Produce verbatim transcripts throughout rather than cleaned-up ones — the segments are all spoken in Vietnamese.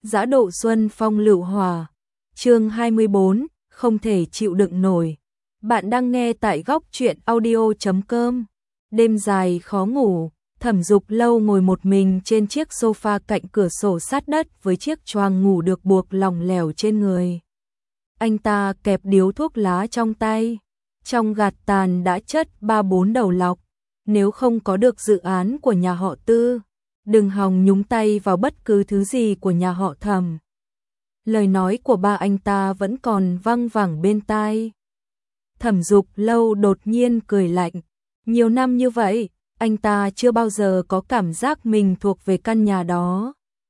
Dã độ xuân phong lựu hòa. Chương hai mươi bốn, không thể chịu đựng nổi. Bạn đang nghe tại góc truyện audio chấm com. Đêm dài khó ngủ, Thẩm Dục Lâu ngồi một mình trên chiếc sofa cạnh cửa sổ sát đất với chiếc choàng ngủ được buộc lỏng lẻo trên người. Anh ta kẹp điếu thuốc lá trong tay, trong gạt tàn đã chất ba bốn đầu lọc. Nếu không có được dự án của nhà họ Tư, đừng hòng nhúng tay vào bất cứ thứ gì của nhà họ Thẩm. Lời nói của ba anh ta vẫn còn văng vẳng bên tai. Thẩm Dục Lâu đột nhiên cười lạnh. Nhiều năm như vậy, anh ta chưa bao giờ có cảm giác mình thuộc về căn nhà đó.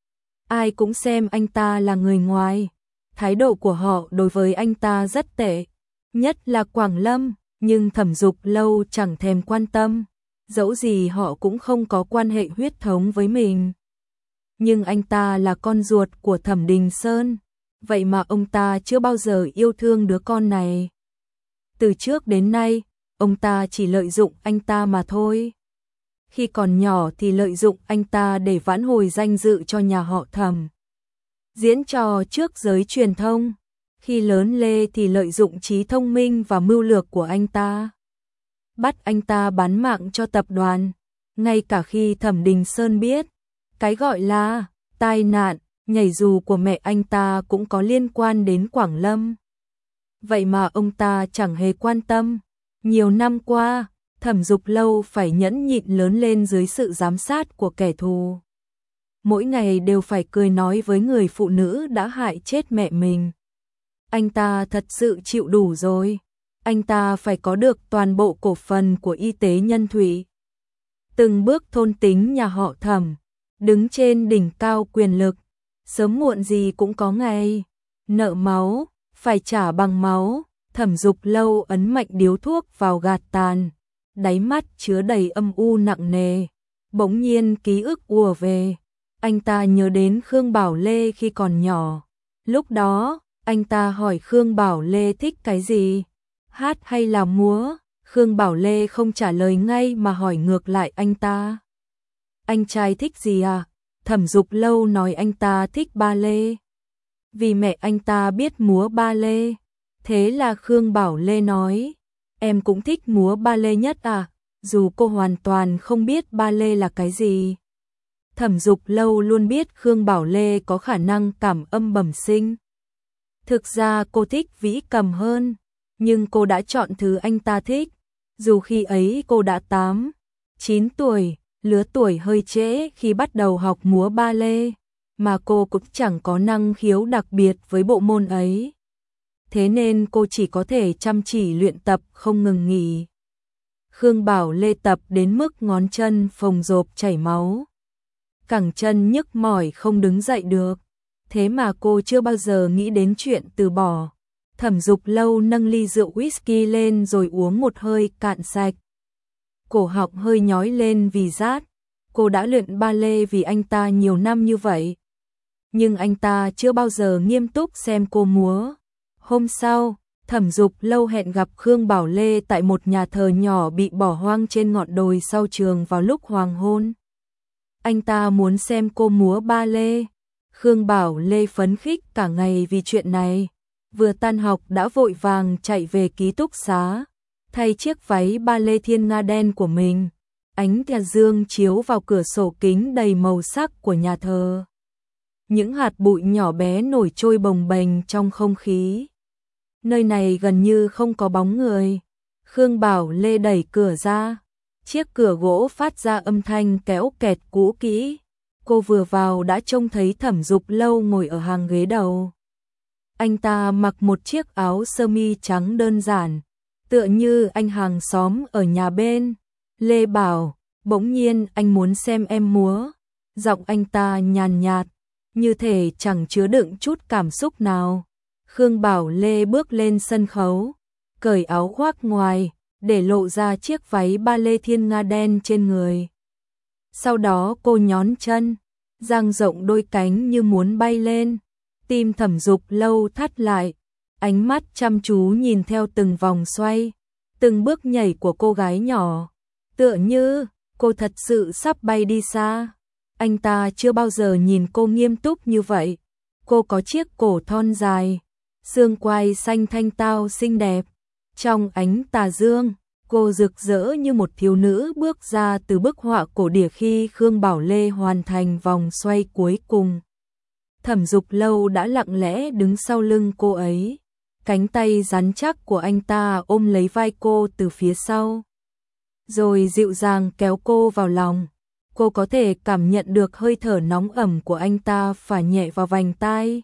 Ai cũng xem anh ta là người ngoài. Thái độ của họ đối với anh ta rất tệ, nhất là Quảng Lâm, nhưng Thẩm Dục Lâu chẳng thèm quan tâm. Dẫu gì họ cũng không có quan hệ huyết thống với mình. Nhưng anh ta là con ruột của Thẩm Đình Sơn, vậy mà ông ta chưa bao giờ yêu thương đứa con này. Từ trước đến nay, ông ta chỉ lợi dụng anh ta mà thôi. Khi còn nhỏ thì lợi dụng anh ta để vãn hồi danh dự cho nhà họ Thẩm. Diễn trò trước giới truyền thông. Khi lớn lên thì lợi dụng trí thông minh và mưu lược của anh ta. Bắt anh ta bán mạng cho tập đoàn. Ngay cả khi Thẩm Đình Sơn biết, cái gọi là tai nạn, nhảy dù của mẹ anh ta cũng có liên quan đến Quảng Lâm. Vậy mà ông ta chẳng hề quan tâm. Nhiều năm qua, Thẩm Dục Lâu phải nhẫn nhịn lớn lên dưới sự giám sát của kẻ thù. Mỗi ngày đều phải cười nói với người phụ nữ đã hại chết mẹ mình. Anh ta thật sự chịu đủ rồi. Anh ta phải có được toàn bộ cổ phần của y tế Nhân Thủy. Từng bước thôn tính nhà họ Thẩm, đứng trên đỉnh cao quyền lực, sớm muộn gì cũng có ngày. Nợ máu, phải trả bằng máu. Thẩm Dục Lâu ấn mạnh điếu thuốc vào gạt tàn, đáy mắt chứa đầy âm u nặng nề. Bỗng nhiên ký ức ùa về. Anh ta nhớ đến Khương Bảo Lê khi còn nhỏ. Lúc đó, anh ta hỏi Khương Bảo Lê thích cái gì? Hát hay là múa? Khương Bảo Lê không trả lời ngay mà hỏi ngược lại anh ta. Anh trai thích gì à? Thẩm Dục Lâu nói anh ta thích ba lê. Vì mẹ anh ta biết múa ba lê. Thế là Khương Bảo Lê nói, em cũng thích múa ba lê nhất à? Dù cô hoàn toàn không biết ba lê là cái gì. Thẩm Dục Lâu luôn biết Khương Bảo Lê có khả năng cảm âm bẩm sinh. Thực ra cô thích vĩ cầm hơn, nhưng cô đã chọn thứ anh ta thích. Dù khi ấy cô đã tám, chín tuổi, lứa tuổi hơi trễ khi bắt đầu học múa ba lê, mà cô cũng chẳng có năng khiếu đặc biệt với bộ môn ấy. Thế nên cô chỉ có thể chăm chỉ luyện tập không ngừng nghỉ. Khương Bảo Lê tập đến mức ngón chân phồng rộp chảy máu. Cẳng chân nhức mỏi không đứng dậy được. Thế mà cô chưa bao giờ nghĩ đến chuyện từ bỏ. Thẩm Dục Lâu nâng ly rượu whisky lên rồi uống một hơi cạn sạch. Cổ họng hơi nhói lên vì rát. Cô đã luyện ba lê vì anh ta nhiều năm như vậy. Nhưng anh ta chưa bao giờ nghiêm túc xem cô múa. Hôm sau, Thẩm Dục Lâu hẹn gặp Khương Bảo Lê tại một nhà thờ nhỏ bị bỏ hoang trên ngọn đồi sau trường vào lúc hoàng hôn. Anh ta muốn xem cô múa ba lê. Khương Bảo Lê phấn khích cả ngày vì chuyện này. Vừa tan học đã vội vàng chạy về ký túc xá, thay chiếc váy ba lê thiên nga đen của mình. Ánh tia dương chiếu vào cửa sổ kính đầy màu sắc của nhà thờ. Những hạt bụi nhỏ bé nổi trôi bồng bềnh trong không khí. Nơi này gần như không có bóng người. Khương Bảo Lê đẩy cửa ra. Chiếc cửa gỗ phát ra âm thanh kéo kẹt cũ kỹ. Cô vừa vào đã trông thấy Thẩm Dục Lâu ngồi ở hàng ghế đầu. Anh ta mặc một chiếc áo sơ mi trắng đơn giản, tựa như anh hàng xóm ở nhà bên. Lê bảo, bỗng nhiên anh muốn xem em múa. Giọng anh ta nhàn nhạt, như thể chẳng chứa đựng chút cảm xúc nào. Khương Bảo Lê bước lên sân khấu, cởi áo khoác ngoài, để lộ ra chiếc váy ba lê thiên nga đen trên người. Sau đó cô nhón chân, dang rộng đôi cánh như muốn bay lên. Tim Thẩm Dục Lâu thắt lại, ánh mắt chăm chú nhìn theo từng vòng xoay, từng bước nhảy của cô gái nhỏ, tựa như cô thật sự sắp bay đi xa. Anh ta chưa bao giờ nhìn cô nghiêm túc như vậy, Cô có chiếc cổ thon dài, xương quai xanh thanh tao xinh đẹp. Trong ánh tà dương, cô rực rỡ như một thiếu nữ bước ra từ bức họa cổ điển khi Khương Bảo Lê hoàn thành vòng xoay cuối cùng. Thẩm Dục Lâu đã lặng lẽ đứng sau lưng cô ấy. Cánh tay rắn chắc của anh ta ôm lấy vai cô từ phía sau, rồi dịu dàng kéo cô vào lòng. Cô có thể cảm nhận được hơi thở nóng ẩm của anh ta phả nhẹ vào vành tai.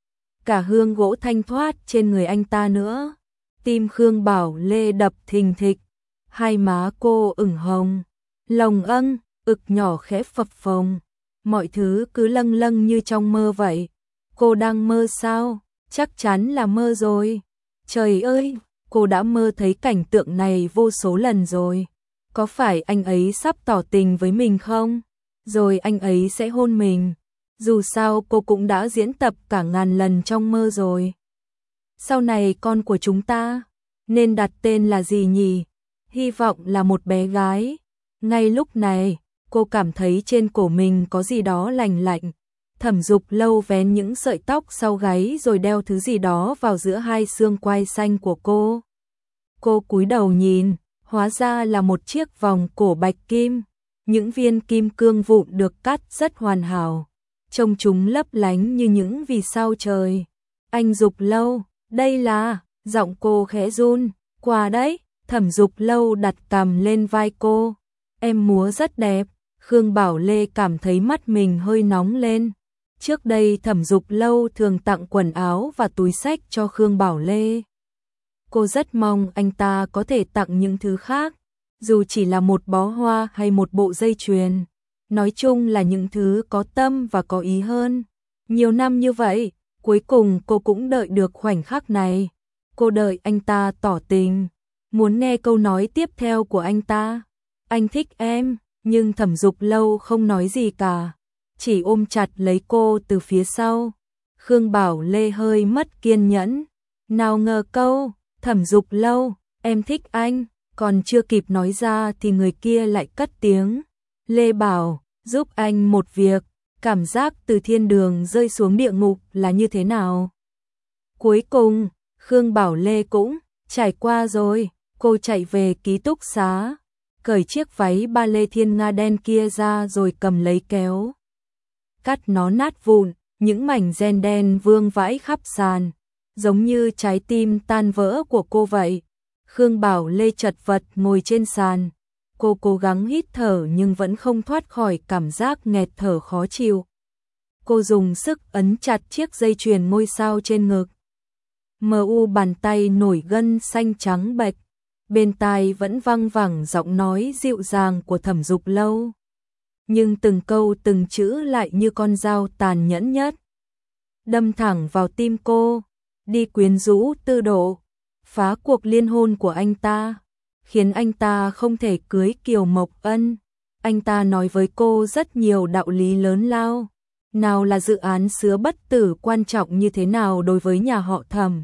Cả hương gỗ thanh thoát trên người anh ta nữa. Tim Khương Bảo Lê đập thình thịch, hai má cô ửng hồng, lồng âng, ực nhỏ khẽ phập phồng. Mọi thứ cứ lâng lâng như trong mơ vậy. Cô đang mơ sao? Chắc chắn là mơ rồi. Trời ơi, cô đã mơ thấy cảnh tượng này vô số lần rồi. Có phải anh ấy sắp tỏ tình với mình không? Rồi anh ấy sẽ hôn mình. Dù sao cô cũng đã diễn tập cả ngàn lần trong mơ rồi. Sau này con của chúng ta nên đặt tên là gì nhỉ? Hy vọng là một bé gái. Ngay lúc này, cô cảm thấy trên cổ mình có gì đó lành lạnh. Thẩm Dục Lâu vén những sợi tóc sau gáy rồi đeo thứ gì đó vào giữa hai xương quai xanh của cô. Cô cúi đầu nhìn, hóa ra là một chiếc vòng cổ bạch kim. Những viên kim cương vụn được cắt rất hoàn hảo, trông chúng lấp lánh như những vì sao trời. Anh Dục Lâu, đây là, giọng cô khẽ run, quà đấy. Thẩm Dục Lâu đặt cằm lên vai cô. Em múa rất đẹp. Khương Bảo Lê cảm thấy mắt mình hơi nóng lên. Trước đây Thẩm Dục Lâu thường tặng quần áo và túi xách cho Khương Bảo Lê. Cô rất mong anh ta có thể tặng những thứ khác, dù chỉ là một bó hoa hay một bộ dây chuyền. Nói chung là những thứ có tâm và có ý hơn. Nhiều năm như vậy, cuối cùng cô cũng đợi được khoảnh khắc này. Cô đợi anh ta tỏ tình, muốn nghe câu nói tiếp theo của anh ta. Anh thích em, nhưng Thẩm Dục Lâu không nói gì cả, chỉ ôm chặt lấy cô từ phía sau. Khương Bảo Lê hơi mất kiên nhẫn. Nào ngờ câu, Thẩm Dục Lâu, em thích anh, còn chưa kịp nói ra thì người kia lại cất tiếng. Lê Bảo, giúp anh một việc, cảm giác từ thiên đường rơi xuống địa ngục là như thế nào? Cuối cùng, Khương Bảo Lê cũng trải qua rồi. Cô chạy về ký túc xá, cởi chiếc váy ba lê thiên nga đen kia ra rồi cầm lấy kéo. Cắt nó nát vụn, những mảnh ren đen vương vãi khắp sàn, giống như trái tim tan vỡ của cô vậy. Khương Bảo Lê chật vật ngồi trên sàn. Cô cố gắng hít thở nhưng vẫn không thoát khỏi cảm giác nghẹt thở khó chịu. Cô dùng sức ấn chặt chiếc dây chuyền ngôi sao trên ngực. Mờ u bàn tay nổi gân xanh trắng bệch. Bên tai vẫn văng vẳng giọng nói dịu dàng của Thẩm Dục Lâu. Nhưng từng câu từng chữ lại như con dao tàn nhẫn nhất, đâm thẳng vào tim cô. Đi quyến rũ Tư Độ, phá cuộc liên hôn của anh ta, khiến anh ta không thể cưới Kiều Mộc Ân. Anh ta nói với cô rất nhiều đạo lý lớn lao. Nào là dự án sứa bất tử quan trọng như thế nào đối với nhà họ Thẩm.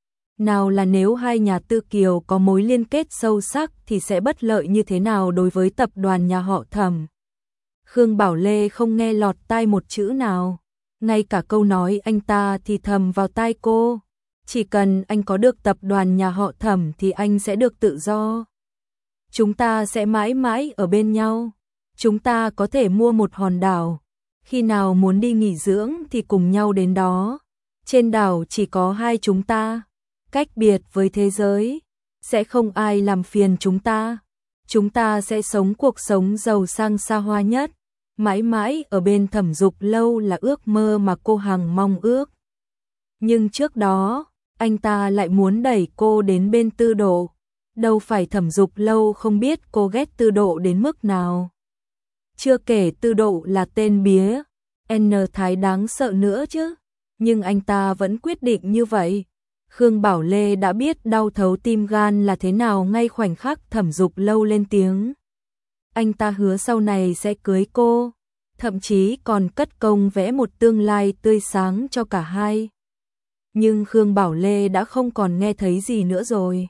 Nào là nếu hai nhà Tư Kiều có mối liên kết sâu sắc thì sẽ bất lợi như thế nào đối với tập đoàn nhà họ Thẩm. Khương Bảo Lê không nghe lọt tai một chữ nào. Ngay cả câu nói anh ta thì thầm vào tai cô. Chỉ cần anh có được tập đoàn nhà họ Thẩm thì anh sẽ được tự do. Chúng ta sẽ mãi mãi ở bên nhau. Chúng ta có thể mua một hòn đảo. Khi nào muốn đi nghỉ dưỡng thì cùng nhau đến đó. Trên đảo chỉ có hai chúng ta. Cách biệt với thế giới. Sẽ không ai làm phiền chúng ta. Chúng ta sẽ sống cuộc sống giàu sang xa hoa nhất. Mãi mãi ở bên Thẩm Dục Lâu là ước mơ mà cô hằng mong ước. Nhưng trước đó, anh ta lại muốn đẩy cô đến bên Tư Độ. Đâu phải Thẩm Dục Lâu không biết cô ghét Tư Độ đến mức nào. Chưa kể Tư Độ là tên bía, N thái đáng sợ nữa chứ. Nhưng anh ta vẫn quyết định như vậy. Khương Bảo Lê đã biết đau thấu tim gan là thế nào ngay khoảnh khắc Thẩm Dục Lâu lên tiếng. Anh ta hứa sau này sẽ cưới cô, thậm chí còn cất công vẽ một tương lai tươi sáng cho cả hai. Nhưng Khương Bảo Lê đã không còn nghe thấy gì nữa rồi.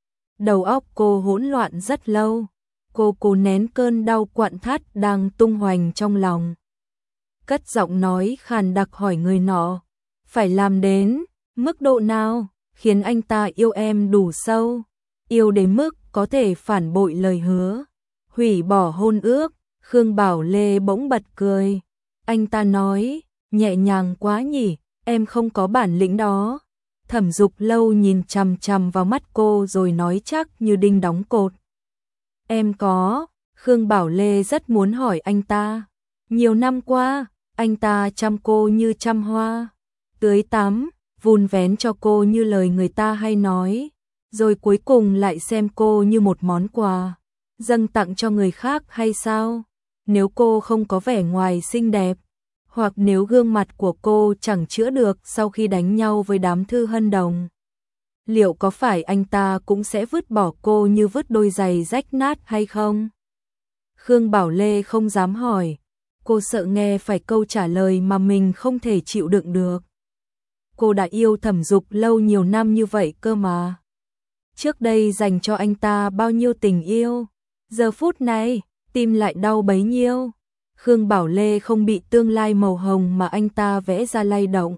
Đầu óc cô hỗn loạn rất lâu. Cô cố nén cơn đau quặn thắt đang tung hoành trong lòng. Cất giọng nói khàn đặc hỏi người nọ. Phải làm đến mức độ nào khiến anh ta yêu em đủ sâu, yêu đến mức có thể phản bội lời hứa, hủy bỏ hôn ước. Khương Bảo Lê bỗng bật cười. Anh ta nói, nhẹ nhàng quá nhỉ, em không có bản lĩnh đó. Thẩm Dục Lâu nhìn chằm chằm vào mắt cô rồi nói chắc như đinh đóng cột. Em có. Khương Bảo Lê rất muốn hỏi anh ta. Nhiều năm qua, anh ta chăm cô như chăm hoa, tưới tắm, vun vén cho cô như lời người ta hay nói, rồi cuối cùng lại xem cô như một món quà dâng tặng cho người khác hay sao? Nếu cô không có vẻ ngoài xinh đẹp, hoặc nếu gương mặt của cô chẳng chữa được sau khi đánh nhau với đám thư hân đồng, liệu có phải anh ta cũng sẽ vứt bỏ cô như vứt đôi giày rách nát hay không? Khương Bảo Lê không dám hỏi, cô sợ nghe phải câu trả lời mà mình không thể chịu đựng được. Cô đã yêu Thẩm Dục Lâu nhiều năm như vậy cơ mà. Trước đây dành cho anh ta bao nhiêu tình yêu, giờ phút này, tim lại đau bấy nhiêu. Khương Bảo Lê không bị tương lai màu hồng mà anh ta vẽ ra lay động.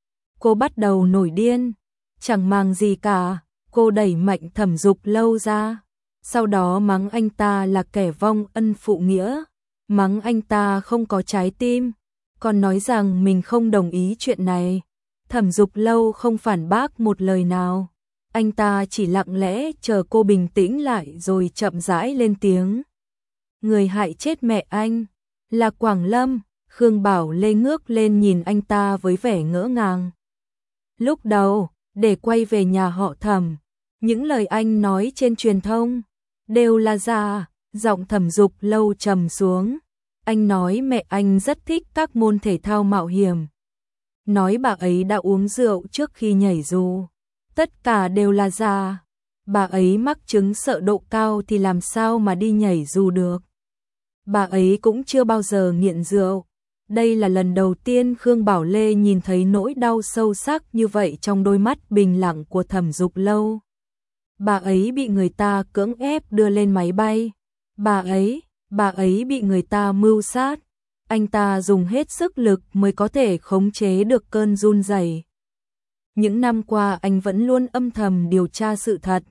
Cô bắt đầu nổi điên, chẳng màng gì cả, cô đẩy mạnh Thẩm Dục Lâu ra, sau đó mắng anh ta là kẻ vong ân phụ nghĩa, mắng anh ta không có trái tim, còn nói rằng mình không đồng ý chuyện này. Thẩm Dục Lâu không phản bác một lời nào, anh ta chỉ lặng lẽ chờ cô bình tĩnh lại rồi chậm rãi lên tiếng. Người hại chết mẹ anh là Quảng Lâm. Khương Bảo Lê ngước lên nhìn anh ta với vẻ ngỡ ngàng. Lúc đầu, để quay về nhà họ Thẩm, những lời anh nói trên truyền thông đều là giả. Giọng Thẩm Dục Lâu trầm xuống. Anh nói mẹ anh rất thích các môn thể thao mạo hiểm, nói bà ấy đã uống rượu trước khi nhảy dù. Tất cả đều là giả. Bà ấy mắc chứng sợ độ cao thì làm sao mà đi nhảy dù được. Bà ấy cũng chưa bao giờ nghiện rượu. Đây là lần đầu tiên Khương Bảo Lê nhìn thấy nỗi đau sâu sắc như vậy trong đôi mắt bình lặng của Thẩm Dục Lâu. Bà ấy bị người ta cưỡng ép đưa lên máy bay. Bà ấy, bà ấy bị người ta mưu sát. Anh ta dùng hết sức lực mới có thể khống chế được cơn run rẩy. Những năm qua anh vẫn luôn âm thầm điều tra sự thật.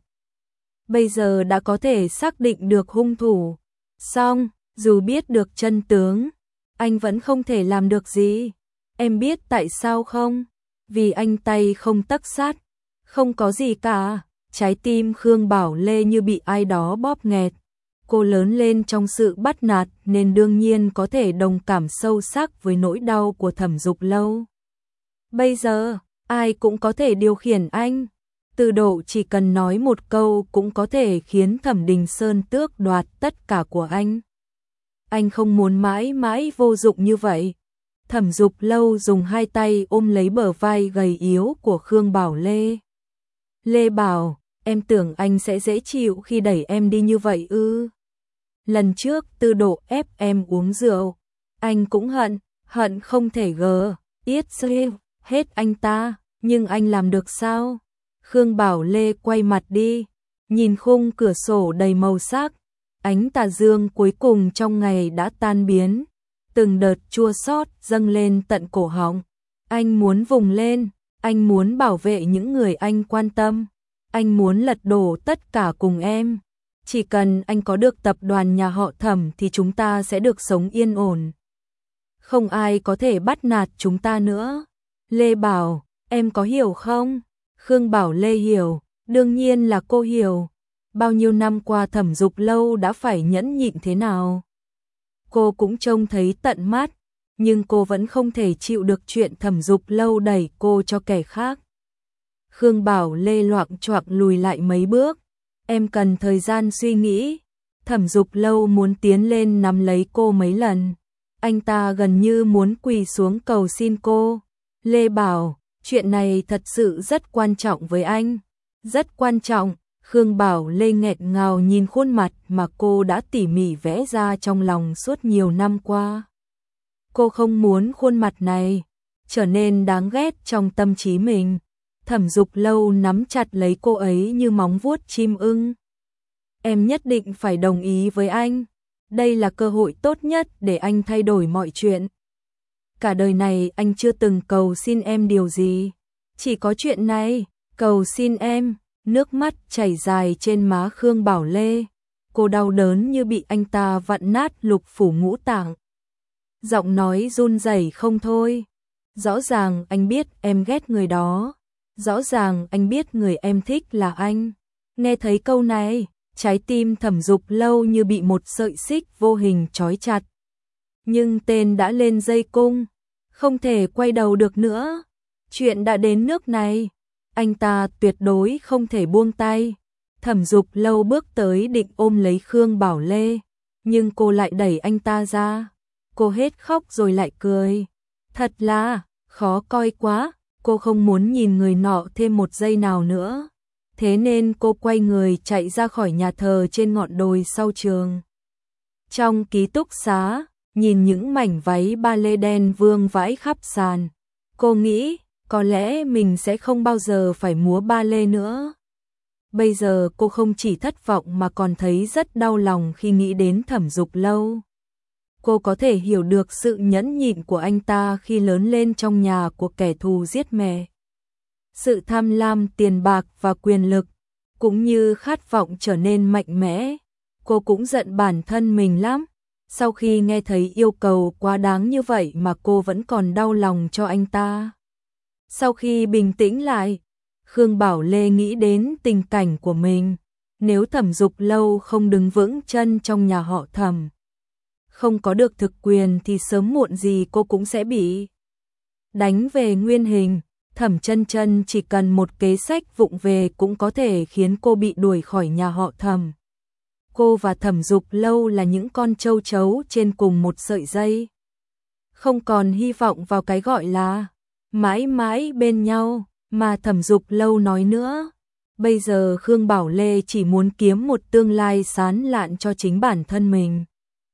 Bây giờ đã có thể xác định được hung thủ. Song, dù biết được chân tướng, anh vẫn không thể làm được gì. Em biết tại sao không? Vì anh tay không tấc sắt, không có gì cả. Trái tim Khương Bảo Lê như bị ai đó bóp nghẹt. Cô lớn lên trong sự bắt nạt nên đương nhiên có thể đồng cảm sâu sắc với nỗi đau của Thẩm Dục Lâu. Bây giờ, ai cũng có thể điều khiển anh. Từ Độ chỉ cần nói một câu cũng có thể khiến Thẩm Đình Sơn tước đoạt tất cả của anh. Anh không muốn mãi mãi vô dụng như vậy. Thẩm Dục Lâu dùng hai tay ôm lấy bờ vai gầy yếu của Khương Bảo Lê. Lê bảo, em tưởng anh sẽ dễ chịu khi đẩy em đi như vậy ư? Lần trước Từ Độ ép em uống rượu, anh cũng hận, hận không thể gờ, yết hết anh ta, nhưng anh làm được sao? Khương Bảo Lê quay mặt đi, nhìn khung cửa sổ đầy màu sắc, ánh tà dương cuối cùng trong ngày đã tan biến, từng đợt chua xót dâng lên tận cổ họng. Anh muốn vùng lên, anh muốn bảo vệ những người anh quan tâm, anh muốn lật đổ tất cả cùng em. Chỉ cần anh có được tập đoàn nhà họ Thẩm thì chúng ta sẽ được sống yên ổn. Không ai có thể bắt nạt chúng ta nữa. Lê bảo, em có hiểu không? Khương Bảo Lê hiểu, đương nhiên là cô hiểu. Bao nhiêu năm qua Thẩm Dục Lâu đã phải nhẫn nhịn thế nào. Cô cũng trông thấy tận mắt, nhưng cô vẫn không thể chịu được chuyện Thẩm Dục Lâu đẩy cô cho kẻ khác. Khương Bảo Lê loạng choạng lùi lại mấy bước. Em cần thời gian suy nghĩ. Thẩm Dục Lâu muốn tiến lên nắm lấy cô mấy lần. Anh ta gần như muốn quỳ xuống cầu xin cô. Lê bảo, chuyện này thật sự rất quan trọng với anh. Rất quan trọng. Khương Bảo Lê nghẹn ngào nhìn khuôn mặt mà cô đã tỉ mỉ vẽ ra trong lòng suốt nhiều năm qua. Cô không muốn khuôn mặt này trở nên đáng ghét trong tâm trí mình. Thẩm Dục Lâu nắm chặt lấy cô ấy như móng vuốt chim ưng. Em nhất định phải đồng ý với anh. Đây là cơ hội tốt nhất để anh thay đổi mọi chuyện. cả đời này anh chưa từng cầu xin em điều gì. Chỉ có chuyện này, cầu xin em. Nước mắt chảy dài trên má Khương Bảo Lê. Cô đau đớn như bị anh ta vặn nát lục phủ ngũ tạng. Giọng nói run rẩy không thôi. Rõ ràng anh biết em ghét người đó. Rõ ràng anh biết người em thích là anh. Nghe thấy câu này, trái tim Thẩm Dục Lâu như bị một sợi xích vô hình trói chặt. Nhưng tên đã lên dây cung, không thể quay đầu được nữa. Chuyện đã đến nước này, anh ta tuyệt đối không thể buông tay. Thẩm Dục Lâu bước tới định ôm lấy Khương Bảo Lê, nhưng cô lại đẩy anh ta ra. Cô hết khóc rồi lại cười. Thật là khó coi quá, cô không muốn nhìn người nọ thêm một giây nào nữa. Thế nên cô quay người chạy ra khỏi nhà thờ trên ngọn đồi sau trường. Trong ký túc xá, nhìn những mảnh váy ba lê đen vương vãi khắp sàn, cô nghĩ có lẽ mình sẽ không bao giờ phải múa ba lê nữa. Bây giờ cô không chỉ thất vọng mà còn thấy rất đau lòng khi nghĩ đến Thẩm Dục Lâu. Cô có thể hiểu được sự nhẫn nhịn của anh ta khi lớn lên trong nhà của kẻ thù giết mẹ. Sự tham lam tiền bạc và quyền lực, cũng như khát vọng trở nên mạnh mẽ. Cô cũng giận bản thân mình lắm. Sau khi nghe thấy yêu cầu quá đáng như vậy mà cô vẫn còn đau lòng cho anh ta. Sau khi bình tĩnh lại, Khương Bảo Lê nghĩ đến tình cảnh của mình. Nếu Thẩm Dục Lâu không đứng vững chân trong nhà họ Thẩm, không có được thực quyền thì sớm muộn gì cô cũng sẽ bị đánh về nguyên hình. Thẩm Chân Chân chỉ cần một kế sách vụng về cũng có thể khiến cô bị đuổi khỏi nhà họ Thẩm. Cô và Thẩm Dục Lâu là những con trâu trấu trên cùng một sợi dây. Không còn hy vọng vào cái gọi là mãi mãi bên nhau mà Thẩm Dục Lâu nói nữa. Bây giờ Khương Bảo Lê chỉ muốn kiếm một tương lai sáng lạn cho chính bản thân mình.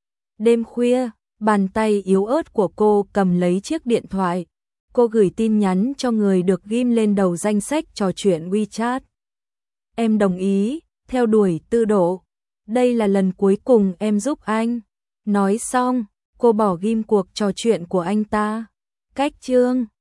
Đêm khuya, bàn tay yếu ớt của cô cầm lấy chiếc điện thoại. Cô gửi tin nhắn cho người được ghim lên đầu danh sách trò chuyện WeChat. Em đồng ý, theo đuổi Tư Độ. Đây là lần cuối cùng em giúp anh. Nói xong, cô bỏ ghim cuộc trò chuyện của anh ta. Cách chương